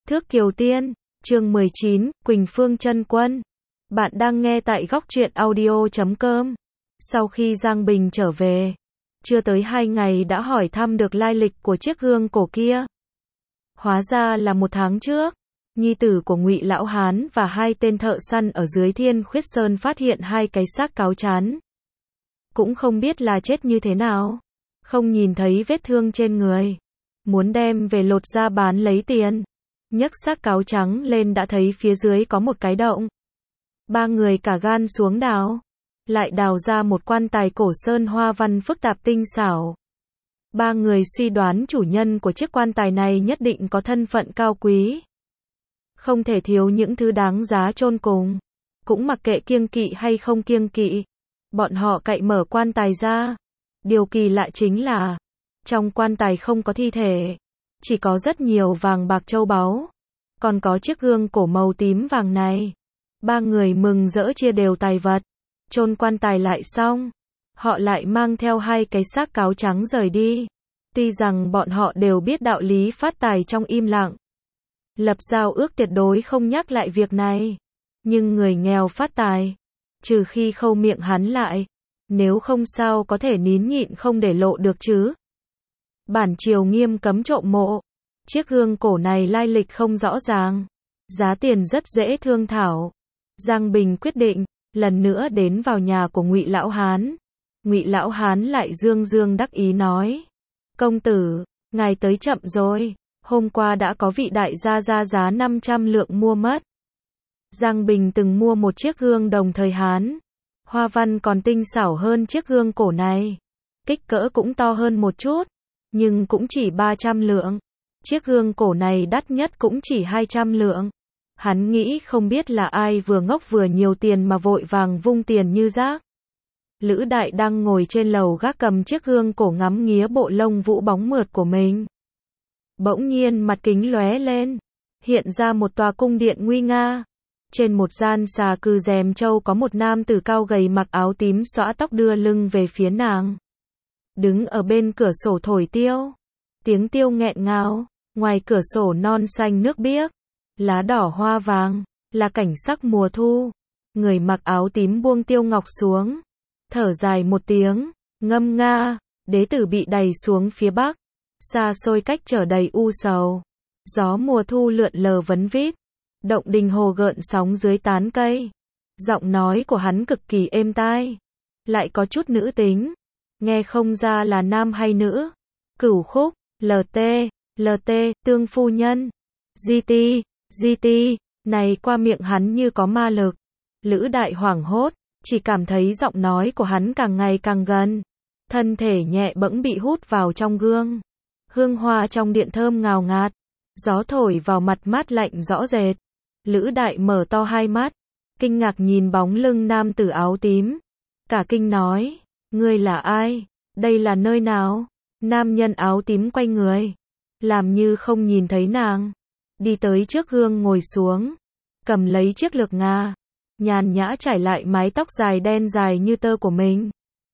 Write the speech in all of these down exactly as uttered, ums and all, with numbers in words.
Thước Kiều Tiên, chương mười chín, Quỳnh Phương Chân Quân. Bạn đang nghe tại góc truyện audio chấm com. Sau khi Giang Bình trở về, chưa tới hai ngày đã hỏi thăm được lai lịch của chiếc gương cổ kia. Hóa ra là một tháng trước, nhi tử của Ngụy Lão Hán và hai tên thợ săn ở dưới Thiên Khuyết Sơn phát hiện hai cái xác cáo chán. Cũng không biết là chết như thế nào, không nhìn thấy vết thương trên người, muốn đem về lột ra bán lấy tiền. Nhấc xác cáo trắng lên đã thấy phía dưới có một cái động. Ba người cả gan xuống đào, lại đào ra một quan tài cổ sơn hoa văn phức tạp tinh xảo. Ba người suy đoán chủ nhân của chiếc quan tài này nhất định có thân phận cao quý, không thể thiếu những thứ đáng giá chôn cùng. Cũng mặc kệ kiêng kỵ hay không kiêng kỵ, bọn họ cậy mở quan tài ra. Điều kỳ lạ chính là, trong quan tài không có thi thể, chỉ có rất nhiều vàng bạc châu báu, còn có chiếc gương cổ màu tím vàng này. Ba người mừng rỡ chia đều tài vật, chôn quan tài lại xong, họ lại mang theo hai cái xác cáo trắng rời đi. Tuy rằng bọn họ đều biết đạo lý phát tài trong im lặng, lập giao ước tuyệt đối không nhắc lại việc này, nhưng người nghèo phát tài, trừ khi khâu miệng hắn lại, nếu không sao có thể nín nhịn không để lộ được chứ. Bản triều nghiêm cấm trộm mộ, chiếc gương cổ này lai lịch không rõ ràng, giá tiền rất dễ thương thảo. Giang Bình quyết định lần nữa đến vào nhà của Ngụy Lão Hán. Ngụy Lão Hán lại dương dương đắc ý nói: "Công tử, ngài tới chậm rồi, hôm qua đã có vị đại gia ra giá năm trăm lượng mua mất." Giang Bình từng mua một chiếc gương đồng thời Hán, hoa văn còn tinh xảo hơn chiếc gương cổ này, kích cỡ cũng to hơn một chút, nhưng cũng chỉ ba trăm lượng. Chiếc gương cổ này đắt nhất cũng chỉ hai trăm lượng. Hắn nghĩ không biết là ai vừa ngốc vừa nhiều tiền mà vội vàng vung tiền như rác. Lữ Đại đang ngồi trên lầu gác cầm chiếc gương cổ ngắm nghía bộ lông vũ bóng mượt của mình. Bỗng nhiên mặt kính lóe lên, hiện ra một tòa cung điện nguy nga. Trên một gian xà cừ rèm châu có một nam tử cao gầy mặc áo tím xõa tóc đưa lưng về phía nàng, đứng ở bên cửa sổ thổi tiêu. Tiếng tiêu nghẹn ngào, ngoài cửa sổ non xanh nước biếc, lá đỏ hoa vàng, là cảnh sắc mùa thu. Người mặc áo tím buông tiêu ngọc xuống, thở dài một tiếng, ngâm nga: "Đế tử bị đày xuống phía bắc, xa xôi cách trở đầy u sầu. Gió mùa thu lượn lờ vấn vít, động đình hồ gợn sóng dưới tán cây." Giọng nói của hắn cực kỳ êm tai, lại có chút nữ tính, nghe không ra là nam hay nữ. Cửu khúc, lờ tê, lờ tê, tương phu nhân, gi ti, gi ti, này qua miệng hắn như có ma lực. Lữ Đại hoảng hốt, chỉ cảm thấy giọng nói của hắn càng ngày càng gần, thân thể nhẹ bẫng bị hút vào trong gương. Hương hoa trong điện thơm ngào ngạt, gió thổi vào mặt mát lạnh rõ rệt. Lữ Đại mở to hai mắt, kinh ngạc nhìn bóng lưng nam tử áo tím, cả kinh nói: "Ngươi là ai? Đây là nơi nào?" Nam nhân áo tím quay người, làm như không nhìn thấy nàng, đi tới trước gương ngồi xuống, cầm lấy chiếc lược ngà, nhàn nhã trải lại mái tóc dài đen dài như tơ của mình.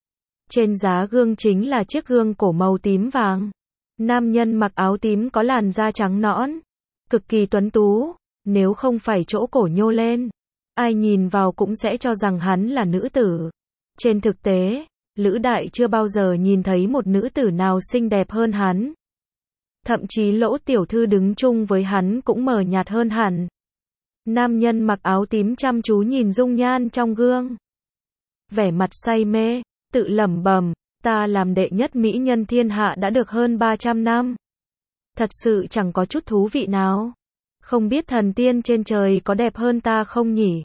Trên giá gương chính là chiếc gương cổ màu tím vàng. Nam nhân mặc áo tím có làn da trắng nõn, cực kỳ tuấn tú, nếu không phải chỗ cổ nhô lên, ai nhìn vào cũng sẽ cho rằng hắn là nữ tử. Trên thực tế, Lữ Đại chưa bao giờ nhìn thấy một nữ tử nào xinh đẹp hơn hắn. Thậm chí Lỗ tiểu thư đứng chung với hắn cũng mờ nhạt hơn hẳn. Nam nhân mặc áo tím chăm chú nhìn dung nhan trong gương, vẻ mặt say mê, tự lẩm bẩm: "Ta làm đệ nhất mỹ nhân thiên hạ đã được hơn ba trăm năm. Thật sự chẳng có chút thú vị nào. Không biết thần tiên trên trời có đẹp hơn ta không nhỉ?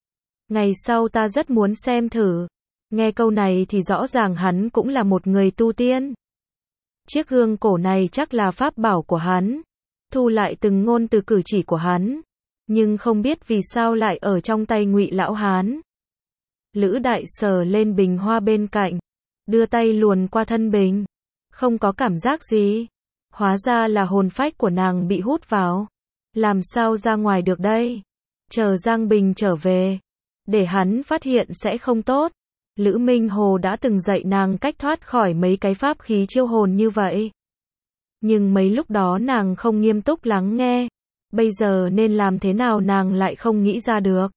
Ngày sau ta rất muốn xem thử." Nghe câu này thì rõ ràng hắn cũng là một người tu tiên. Chiếc gương cổ này chắc là pháp bảo của hắn, thu lại từng ngôn từ cử chỉ của hắn, nhưng không biết vì sao lại ở trong tay Ngụy Lão Hán. Lữ Đại sờ lên bình hoa bên cạnh, đưa tay luồn qua thân bình, không có cảm giác gì. Hóa ra là hồn phách của nàng bị hút vào, làm sao ra ngoài được đây? Chờ Giang Bình trở về, để hắn phát hiện sẽ không tốt. Lữ Minh Hồ đã từng dạy nàng cách thoát khỏi mấy cái pháp khí chiêu hồn như vậy, nhưng mấy lúc đó nàng không nghiêm túc lắng nghe, Bây giờ nên làm thế nào nàng lại không nghĩ ra được.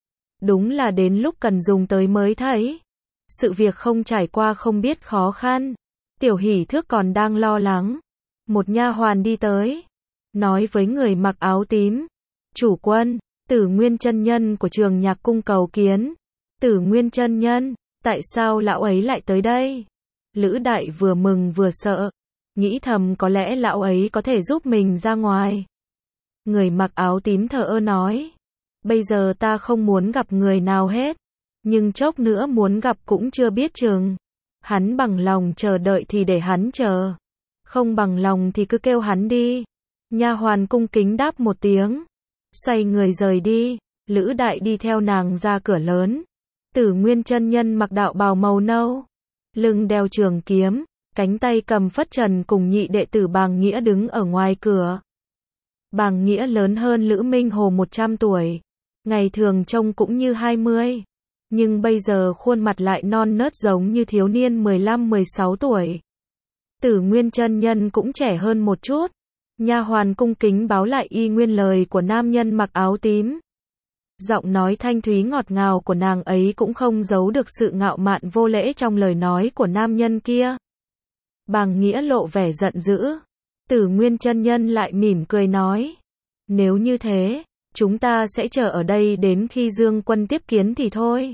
Đúng là đến lúc cần dùng tới mới thấy. Sự việc không trải qua không biết khó khăn. Tiểu Hỷ Thước còn đang lo lắng. Một nha hoàn đi tới. Nói với người mặc áo tím. Chủ quân, Tử Nguyên chân nhân của Trường Nhạc Cung cầu kiến. Tử Nguyên chân nhân, tại sao lão ấy lại tới đây? Lữ Đại vừa mừng vừa sợ. Nghĩ thầm có lẽ lão ấy có thể giúp mình ra ngoài. Người mặc áo tím thờ ơ nói. Bây giờ ta không muốn gặp người nào hết. Nhưng chốc nữa muốn gặp cũng chưa biết chừng. Hắn bằng lòng chờ đợi thì để hắn chờ. Không bằng lòng thì cứ kêu hắn đi. Nha hoàn cung kính đáp một tiếng. Xoay người rời đi. Lữ Đại đi theo nàng ra cửa lớn. Tử Nguyên chân nhân mặc đạo bào màu nâu. Lưng đeo trường kiếm. Cánh tay cầm phất trần cùng nhị đệ tử Bàng Nghĩa đứng ở ngoài cửa. Bàng Nghĩa lớn hơn Lữ Minh Hồ một trăm tuổi. Ngày thường trông cũng như hai mươi. Nhưng bây giờ khuôn mặt lại non nớt giống như thiếu niên mười lăm mười sáu tuổi. Tử Nguyên chân nhân cũng trẻ hơn một chút. Nha hoàn cung kính báo lại y nguyên lời của nam nhân mặc áo tím. Giọng nói thanh thúy ngọt ngào của nàng ấy cũng không giấu được sự ngạo mạn vô lễ trong lời nói của nam nhân kia. Bàng Nghĩa lộ vẻ giận dữ. Tử Nguyên chân nhân lại mỉm cười nói. Nếu như thế, chúng ta sẽ chờ ở đây đến khi Dương Quân tiếp kiến thì thôi.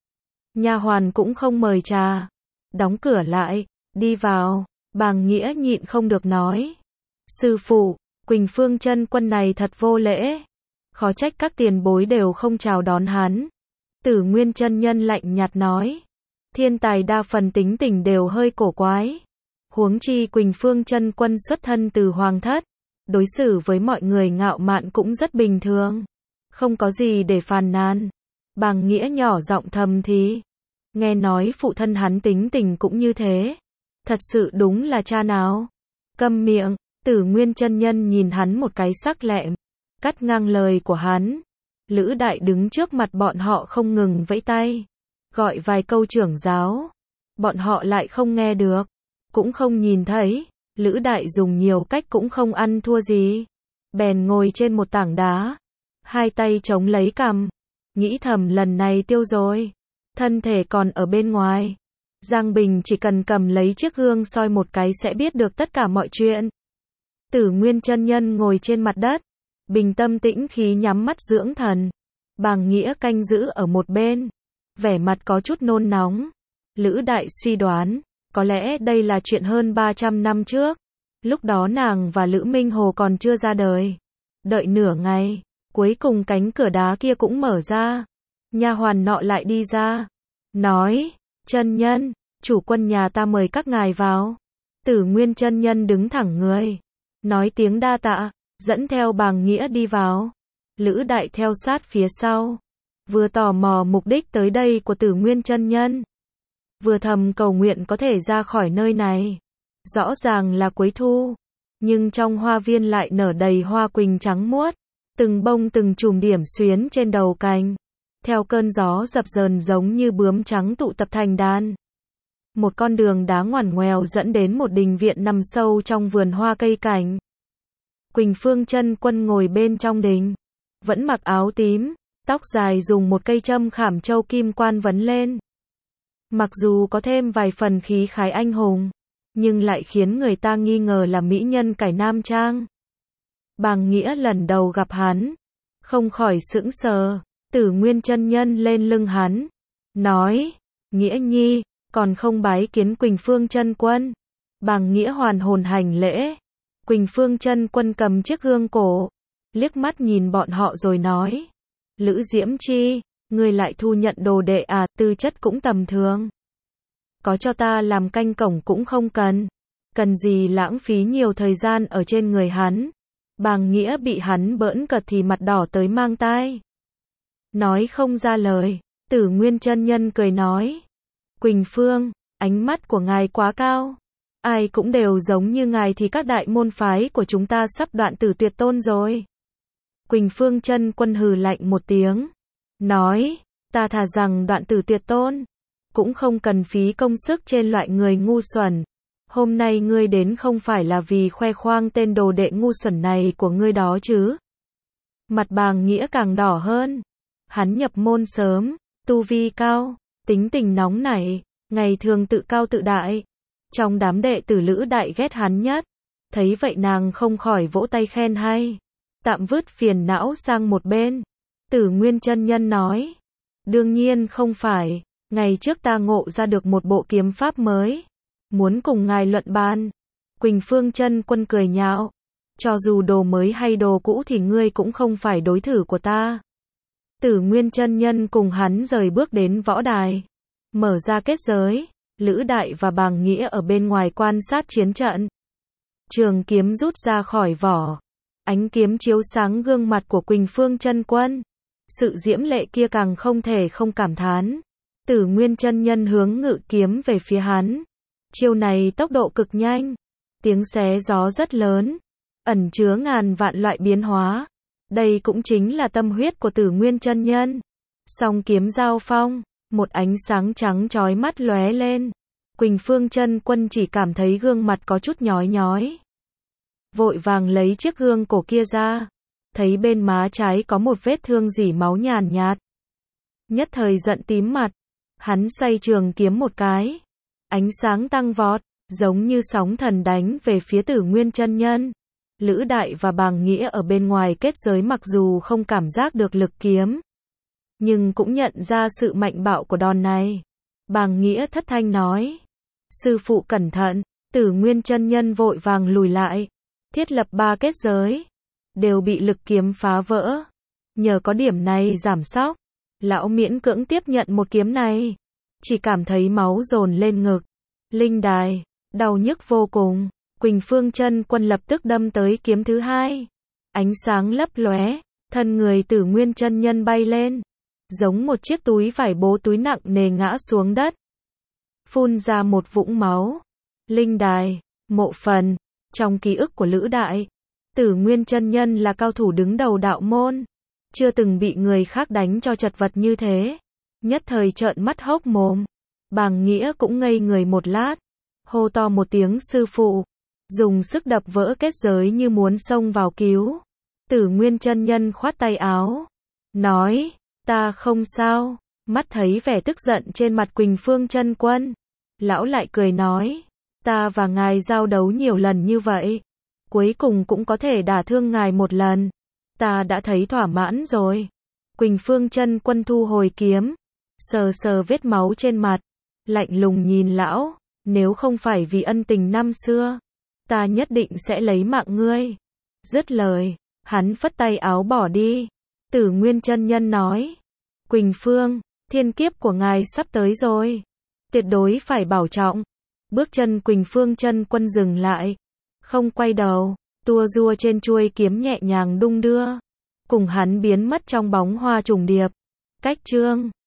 Nha hoàn cũng không mời trà. Đóng cửa lại, đi vào. Bàng Nghĩa nhịn không được nói. Sư phụ, Quỳnh Phương chân quân này thật vô lễ. Khó trách các tiền bối đều không chào đón hắn. Tử Nguyên chân nhân lạnh nhạt nói. Thiên tài đa phần tính tình đều hơi cổ quái. Huống chi Quỳnh Phương chân quân xuất thân từ hoàng thất. Đối xử với mọi người ngạo mạn cũng rất bình thường. Không có gì để phàn nàn. Bàng Nghĩa nhỏ giọng thầm thì. Nghe nói phụ thân hắn tính tình cũng như thế. Thật sự đúng là cha nào. Câm miệng. Tử Nguyên chân nhân nhìn hắn một cái sắc lẹm. Cắt ngang lời của hắn. Lữ Đại đứng trước mặt bọn họ không ngừng vẫy tay. Gọi vài câu trưởng giáo. Bọn họ lại không nghe được. Cũng không nhìn thấy. Lữ Đại dùng nhiều cách cũng không ăn thua gì. Bèn ngồi trên một tảng đá. Hai tay chống lấy cằm. Nghĩ thầm lần này tiêu rồi. Thân thể còn ở bên ngoài. Giang Bình chỉ cần cầm lấy chiếc gương soi một cái sẽ biết được tất cả mọi chuyện. Tử Nguyên chân nhân ngồi trên mặt đất. Bình tâm tĩnh khí nhắm mắt dưỡng thần. Bàng Nghĩa canh giữ ở một bên. Vẻ mặt có chút nôn nóng. Lữ Đại suy đoán. Có lẽ đây là chuyện hơn ba trăm năm trước. Lúc đó nàng và Lữ Minh Hồ còn chưa ra đời. Đợi nửa ngày. Cuối cùng cánh cửa đá kia cũng mở ra. Nha hoàn nọ lại đi ra. Nói. Chân nhân. Chủ quân nhà ta mời các ngài vào. Tử Nguyên chân nhân đứng thẳng người. Nói tiếng đa tạ. Dẫn theo Bàng Nghĩa đi vào. Lữ Đại theo sát phía sau. Vừa tò mò mục đích tới đây của Tử Nguyên chân nhân. Vừa thầm cầu nguyện có thể ra khỏi nơi này. Rõ ràng là cuối thu. Nhưng trong hoa viên lại nở đầy hoa quỳnh trắng muốt. Từng bông từng chùm điểm xuyến trên đầu cành. Theo cơn gió dập dờn giống như bướm trắng tụ tập thành đàn. Một con đường đá ngoằn ngoèo dẫn đến một đình viện nằm sâu trong vườn hoa cây cảnh. Quỳnh Phương chân quân ngồi bên trong đình. Vẫn mặc áo tím. Tóc dài dùng một cây châm khảm châu kim quan vấn lên. Mặc dù có thêm vài phần khí khái anh hùng. Nhưng lại khiến người ta nghi ngờ là mỹ nhân cải nam trang. Bàng Nghĩa lần đầu gặp hắn. Không khỏi sững sờ. Tử Nguyên chân nhân lên lưng hắn. Nói. Nghĩa nhi. Còn không bái kiến Quỳnh Phương chân quân. Bàng Nghĩa hoàn hồn hành lễ. Quỳnh Phương chân quân cầm chiếc gương cổ. Liếc mắt nhìn bọn họ rồi nói. Lữ Diễm Chi. Ngươi lại thu nhận đồ đệ à, tư chất cũng tầm thường. Có cho ta làm canh cổng cũng không cần. Cần gì lãng phí nhiều thời gian ở trên người hắn. Bàng Nghĩa bị hắn bỡn cợt thì mặt đỏ tới mang tai. Nói không ra lời. Tử Nguyên chân nhân cười nói. Quỳnh Phương, ánh mắt của ngài quá cao. Ai cũng đều giống như ngài thì các đại môn phái của chúng ta sắp đoạn tử tuyệt tôn rồi. Quỳnh Phương chân quân hừ lạnh một tiếng. Nói, ta thà rằng đoạn tử tuyệt tôn. Cũng không cần phí công sức trên loại người ngu xuẩn. Hôm nay ngươi đến không phải là vì khoe khoang tên đồ đệ ngu xuẩn này của ngươi đó chứ. Mặt Bàng Nghĩa càng đỏ hơn. Hắn nhập môn sớm, tu vi cao, tính tình nóng nảy, ngày thường tự cao tự đại. Trong đám đệ tử Lữ Đại ghét hắn nhất. Thấy vậy nàng không khỏi vỗ tay khen hay. Tạm vứt phiền não sang một bên. Tử Nguyên chân nhân nói. Đương nhiên không phải, ngày trước ta ngộ ra được một bộ kiếm pháp mới. Muốn cùng ngài luận bàn. Quỳnh Phương chân quân cười nhạo. Cho dù đồ mới hay đồ cũ thì ngươi cũng không phải đối thủ của ta. Tử Nguyên chân nhân cùng hắn rời bước đến võ đài. Mở ra kết giới. Lữ Đại và Bàng Nghĩa ở bên ngoài quan sát chiến trận. Trường kiếm rút ra khỏi vỏ. Ánh kiếm chiếu sáng gương mặt của Quỳnh Phương chân quân. Sự diễm lệ kia càng không thể không cảm thán. Tử Nguyên chân nhân hướng ngự kiếm về phía hắn. Chiêu này tốc độ cực nhanh. Tiếng xé gió rất lớn. Ẩn chứa ngàn vạn loại biến hóa. Đây cũng chính là tâm huyết của Tử Nguyên chân nhân. Song kiếm giao phong. Một ánh sáng trắng chói mắt lóe lên. Quỳnh Phương chân quân chỉ cảm thấy gương mặt có chút nhói nhói. Vội vàng lấy chiếc gương cổ kia ra. Thấy bên má trái có một vết thương rỉ máu nhàn nhạt. Nhất thời giận tím mặt. Hắn xoay trường kiếm một cái. Ánh sáng tăng vọt, giống như sóng thần đánh về phía Tử Nguyên chân nhân. Lữ Đại và Bàng Nghĩa ở bên ngoài kết giới mặc dù không cảm giác được lực kiếm. Nhưng cũng nhận ra sự mạnh bạo của đòn này. Bàng Nghĩa thất thanh nói. Sư phụ cẩn thận. Tử Nguyên chân nhân vội vàng lùi lại. Thiết lập ba kết giới. Đều bị lực kiếm phá vỡ. Nhờ có điểm này giảm sóc. Lão miễn cưỡng tiếp nhận một kiếm này. Chỉ cảm thấy máu dồn lên ngực. Linh đài. Đau nhức vô cùng. Quỳnh Phương chân quân lập tức đâm tới kiếm thứ hai. Ánh sáng lấp lóe. Thân người Tử Nguyên chân nhân bay lên. Giống một chiếc túi vải bố túi nặng nề ngã xuống đất. Phun ra một vũng máu. Linh đài. Mộ phần. Trong ký ức của Lữ Đại, Tử Nguyên chân nhân là cao thủ đứng đầu đạo môn. Chưa từng bị người khác đánh cho chật vật như thế. Nhất thời trợn mắt hốc mồm. Bàng Nghĩa cũng ngây người một lát. Hô to một tiếng sư phụ. Dùng sức đập vỡ kết giới như muốn xông vào cứu. Tử Nguyên chân nhân khoát tay áo. Nói, ta không sao. Mắt thấy vẻ tức giận trên mặt Quỳnh Phương chân quân. Lão lại cười nói. Ta và ngài giao đấu nhiều lần như vậy. Cuối cùng cũng có thể đả thương ngài một lần. Ta đã thấy thỏa mãn rồi. Quỳnh Phương chân quân thu hồi kiếm. Sờ sờ vết máu trên mặt. Lạnh lùng nhìn lão. Nếu không phải vì ân tình năm xưa. Ta nhất định sẽ lấy mạng ngươi. Dứt lời. Hắn phất tay áo bỏ đi. Tử Nguyên chân nhân nói. Quỳnh Phương, thiên kiếp của ngài sắp tới rồi. Tuyệt đối phải bảo trọng. Bước chân Quỳnh Phương chân quân dừng lại. Không quay đầu. Tua rua trên chuôi kiếm nhẹ nhàng đung đưa. Cùng hắn biến mất trong bóng hoa trùng điệp. Cách chương